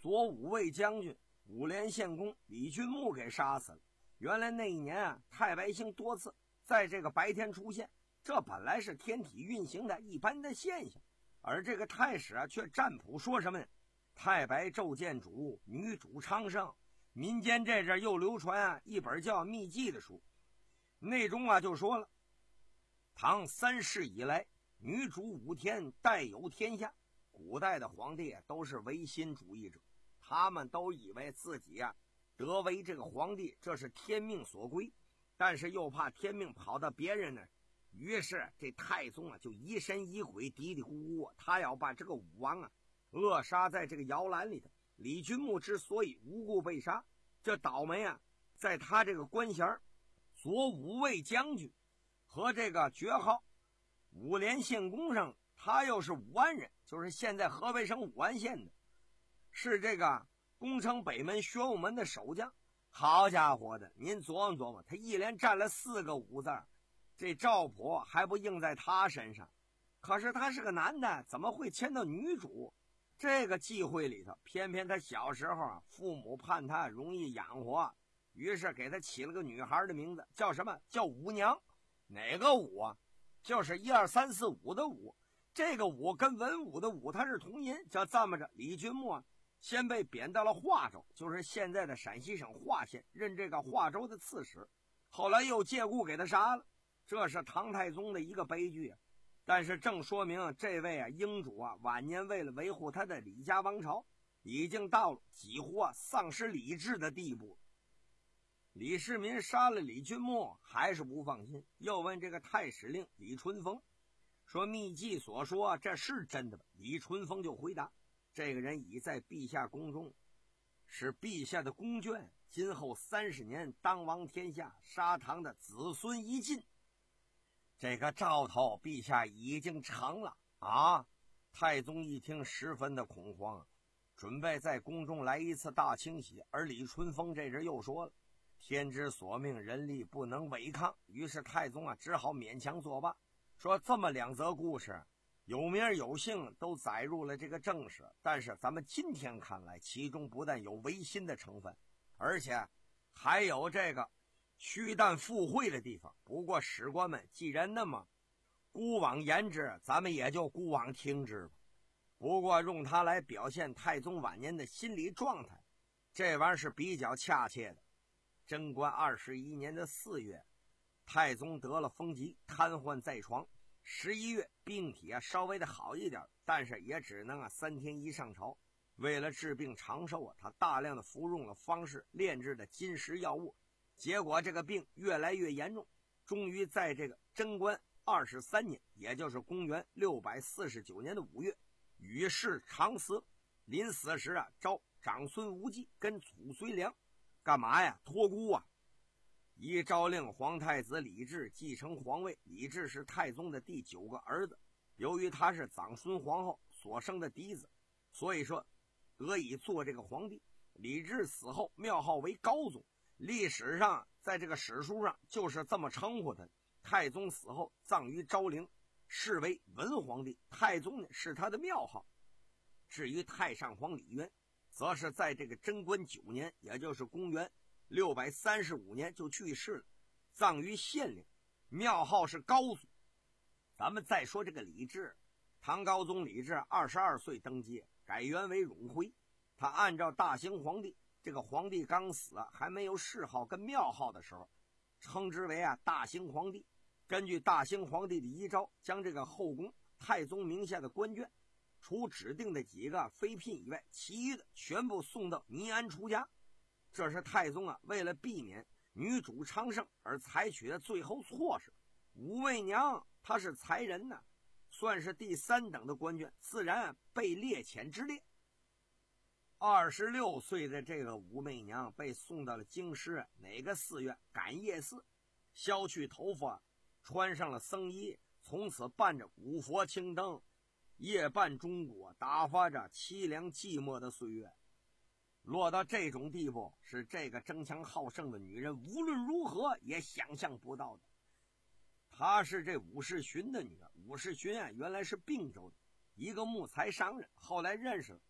左武卫将军五连县公李君木给杀死了。原来那一年啊，太白星多次在这个白天出现，这本来是天体运行的一般的现象，而这个太史啊却占卜说什么呢？太白昼见主，女主昌盛。民间这阵又流传啊一本叫《秘记》的书，内中啊就说了，唐三世以来，女主五天代有天下。古代的皇帝啊都是唯心主义者，他们都以为自己啊得为这个皇帝，这是天命所归，但是又怕天命跑到别人那儿，于是这太宗啊就疑神疑鬼，嘀嘀咕咕，他要把这个武王啊扼杀在这个摇篮里头。李君木之所以无故被杀，这倒霉啊在他这个官衔左武卫将军和这个爵号五连县公上，他又是武安人，就是现在河北省武安县的，是这个攻城北门玄武门的守将。好家伙的，您琢磨琢磨，他一连占了四个武字，这赵普还不应在他身上。可是他是个男的，怎么会牵到女主这个忌讳里头？偏偏他小时候啊，父母盼他容易养活，于是给他起了个女孩的名字，叫什么？叫武娘。哪个武啊？就是一二三四五的武。这个武跟文武的武它是同音，就这么着。李君木啊，先被贬到了华州，就是现在的陕西省华县，任这个华州的刺史。后来又借故给他杀了，这是唐太宗的一个悲剧啊。但是正说明这位啊英主啊晚年为了维护他的李家王朝，已经到了几乎啊丧失理智的地步。李世民杀了李君木还是不放心，又问这个太史令李淳风说：“秘记所说这是真的吧？”李淳风就回答：“这个人已在陛下宫中，是陛下的宫眷，今后三十年当王天下，杀唐的子孙一尽。这个兆头陛下已经成了啊！”太宗一听十分的恐慌，准备在宫中来一次大清洗。而李淳风这人又说了：“天之所命，人力不能违抗。”于是太宗啊只好勉强作罢，说这么两则故事有名有姓，都载入了这个正史，但是咱们今天看来，其中不但有违心的成分，而且还有这个虚诞附会的地方。不过史官们既然那么孤往言之，咱们也就孤往听之吧。不过用它来表现太宗晚年的心理状态，这玩意儿是比较恰切的。贞观二十一年的四月，太宗得了风疾，瘫痪在床。十一月病体啊稍微的好一点，但是也只能啊三天一上朝。为了治病长寿啊，他大量的服用了方士炼制的金石药物，结果这个病越来越严重，终于在这个贞观二十三年，也就是公元六百四十九年的五月，与世长辞。临死时啊，召长孙无忌跟祖孙良干嘛呀？托孤啊！一诏令皇太子李治继承皇位。李治是太宗的第九个儿子，由于他是长孙皇后所生的嫡子，所以说得以做这个皇帝。李治死后庙号为高宗，历史上在这个史书上就是这么称呼他。太宗死后葬于昭陵，是为文皇帝。太宗呢是他的庙号。至于太上皇李渊，则是在这个贞观九年，也就是公元六百三十五年就去世了，葬于县陵，庙号是高祖。咱们再说这个李治，唐高宗李治二十二岁登基，改元为永徽。他按照大兴皇帝，这个皇帝刚死还没有谥号跟庙号的时候，称之为啊大兴皇帝。根据大兴皇帝的遗诏，将这个后宫太宗名下的官眷，除指定的几个妃嫔以外，其余的全部送到尼安出家。这是太宗啊为了避免女主昌盛而采取的最后措施。武媚娘她是才人呢，算是第三等的官眷，自然被列遣之列。二十六岁的这个武媚娘被送到了京师哪个寺院？感业寺，削去头发，穿上了僧衣，从此伴着古佛青灯，夜半钟鼓，打发着凄凉寂寞的岁月。落到这种地步，是这个争强好胜的女人无论如何也想象不到的。她是这武士勋的女儿。武士勋啊，原来是并州的一个木材商人，后来认识了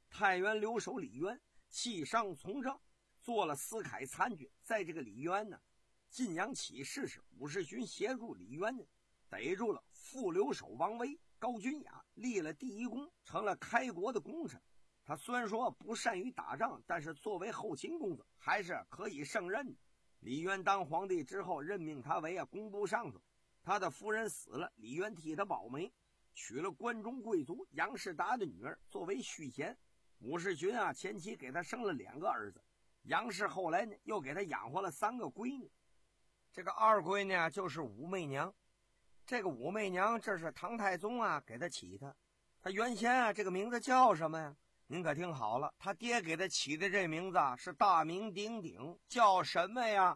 太原留守李渊弃上从政，做了司凯参军。在这个李渊呢，晋阳起事时，武士勋协助李渊呢，逮住了副留守王维、高君雅，立了第一功，成了开国的功臣。他虽然说不善于打仗，但是作为后勤公子还是可以胜任的。李渊当皇帝之后，任命他为啊工部尚书。他的夫人死了，李渊替他保媒，娶了关中贵族杨士达的女儿作为续弦。武士勋啊，前期给他生了两个儿子，杨氏后来呢又给他养活了三个闺女。这个二闺呢就是武媚娘。这个武媚娘，这是唐太宗啊给他起的。他原先啊这个名字叫什么呀？您可听好了，他爹给他起的这名字啊是大名鼎鼎，叫什么呀？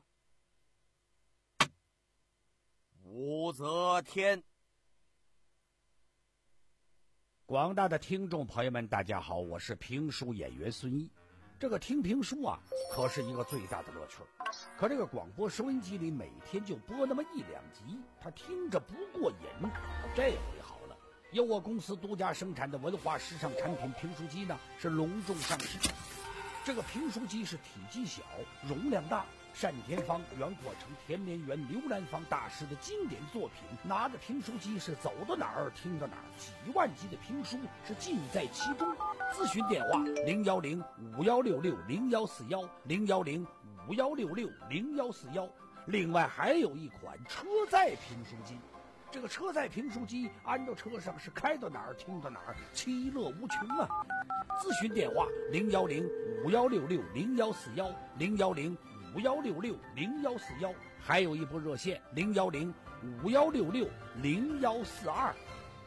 武则天。 广大的听众朋友们，大家好，我是评书演员孙毅。这个听评书啊，可是一个最大的乐趣。可这个广播收音机里每天就播那么一两集，他听着不过瘾。这回好了，由我公司独家生产的文化时尚产品评书机呢，是隆重上市。这个评书机是体积小，容量大，单田芳、袁阔成、田连元、刘兰芳大师的经典作品。拿着评书机是走到哪儿听到哪儿，几万集的评书是尽在其中。咨询电话零幺零五幺六六零幺四幺零幺零五幺六六零幺四幺。另外还有一款车载评书机，这个车载评书机安到车上是开到哪儿听到哪儿，其乐无穷啊！咨询电话零幺零五幺六六零幺四幺零幺零五幺六六零幺四幺，还有一部热线零幺零五幺六六零幺四二。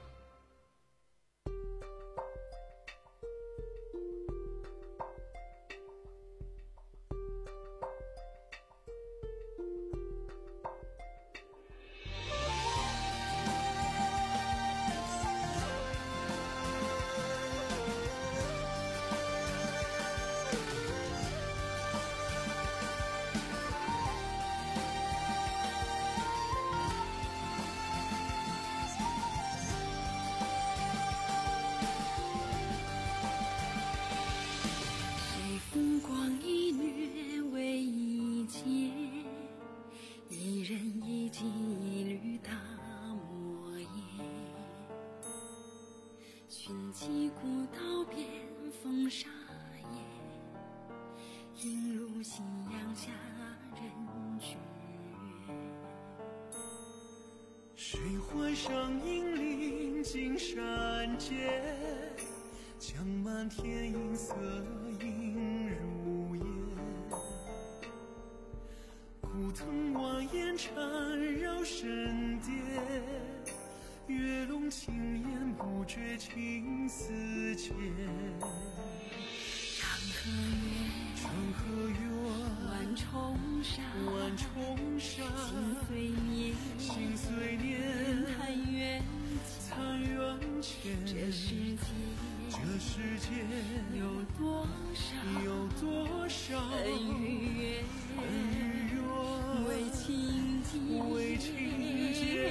水花上映临金山间，江满天银色映入眼。古藤蜿蜒缠绕神殿，月笼轻烟不觉情丝牵。 长河远， 长河远， 万重山， 万重山， 心随念， 心随念， 残垣残垣前。 这世界， 这世界有多少， 有多少恩与怨， 恩与怨， 为情结， 为情结。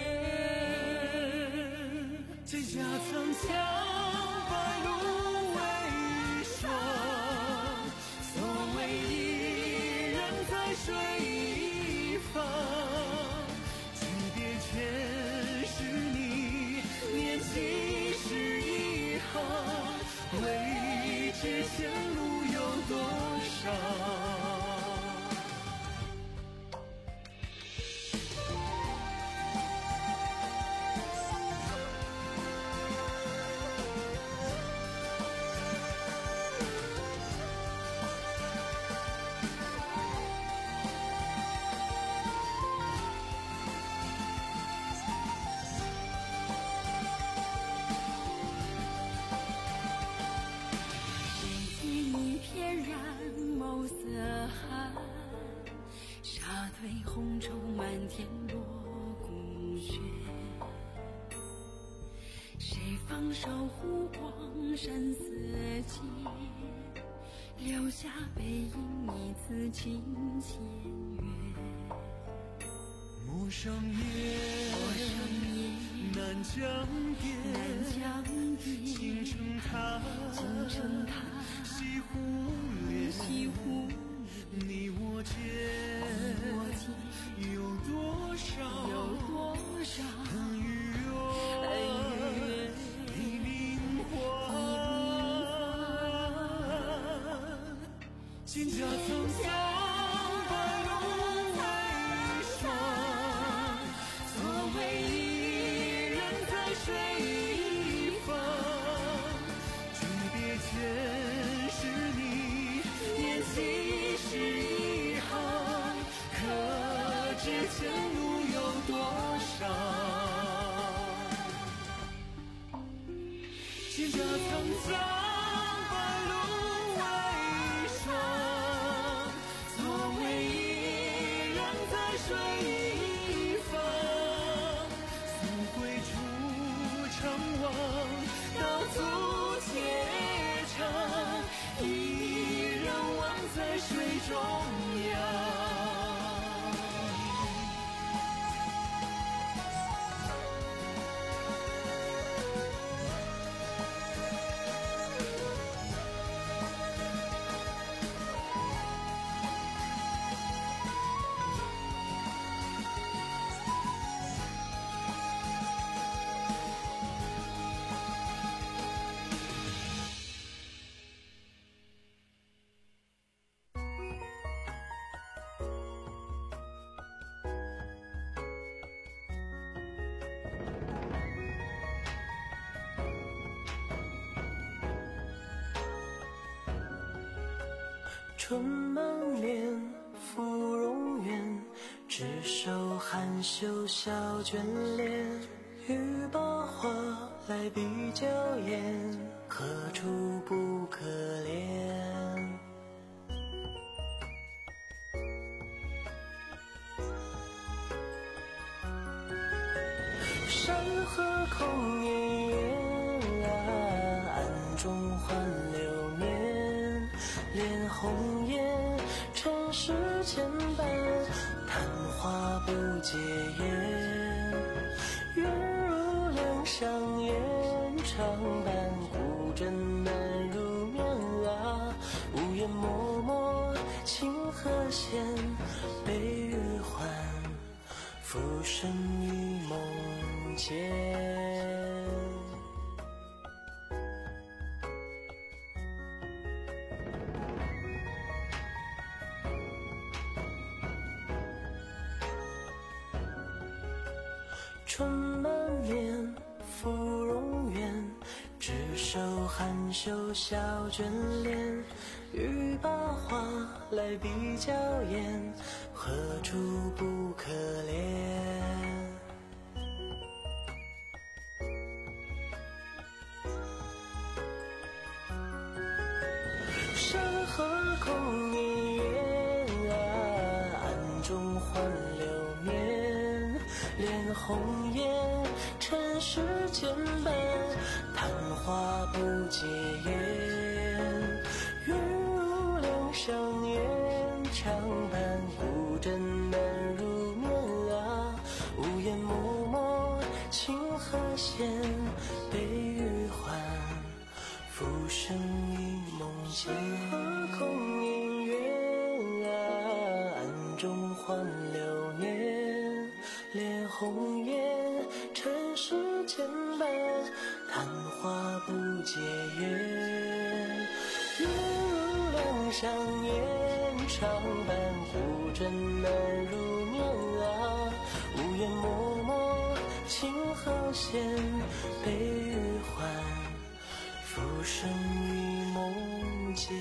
蒹葭苍苍，白露为霜。所谓伊人在水一方，诀别前是你念起时一行，未知前路有多少。 红绸满天落孤雪，谁放手湖光山色间，留下背影一次情牵缘。 陌上烟， 陌上烟， 南江边，青城塔，西湖连，你我间有多少恩与怨，你名唤，蒹葭苍苍，白露为霜，作为一人在水一方，诀别前世你念几世一行，可知前路有多少？蒹葭苍苍，白露为霜，作为一人在水一方，溯归处常望，道阻且长，一人望在水中央。 春满面，芙蓉园，执手含羞笑眷恋。欲把花来比娇艳，何处不可怜？山河空一月，暗中换流年。脸红颜，尘世牵绊，昙花不结烟。愿如两相厌，长伴孤枕难入眠啊。无言脉脉，情和弦，悲与欢，浮生于梦间。春满面，芙蓉园，执手含羞笑眷恋。欲把花来比娇艳，何处不可怜？山河空一月，暗中换流年。脸红颜，尘世牵绊，昙花不结烟。愿如两相厌，长伴孤枕难入眠啊。无言脉脉，情和弦，悲与欢，浮生于梦间。河空一月，暗中换流年。脸红颜，尘世牵绊，昙花不结烟。愿如两相厌，长伴孤枕难入眠啊。无言脉脉，情和弦，悲与欢，浮生于梦间。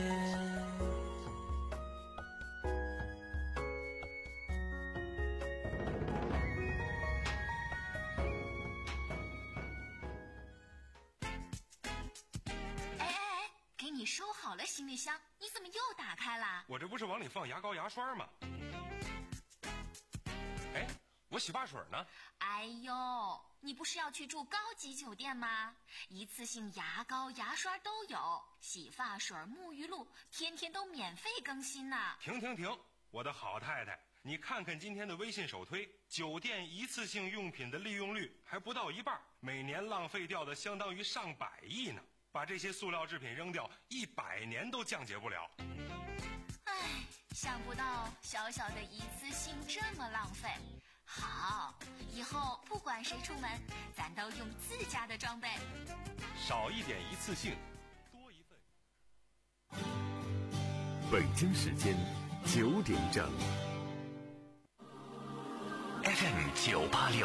你收好了行李箱，你怎么又打开了？ 我这不是往里放牙膏牙刷吗？哎，我洗发水呢？ 哎呦，你不是要去住高级酒店吗？一次性牙膏牙刷都有，洗发水沐浴露天天都免费更新呢。 停停停，我的好太太，你你看看今天的微信首推，酒店一次性用品的利用率还不到一半，每年浪费掉的相当于上百亿呢。把这些塑料制品扔掉，一百年都降解不了。 唉，想不到小小的一次性这么浪费。好，以后不管谁出门，咱都用自家的装备。 少一点一次性，多一份。 北京时间九点整。F M 九八六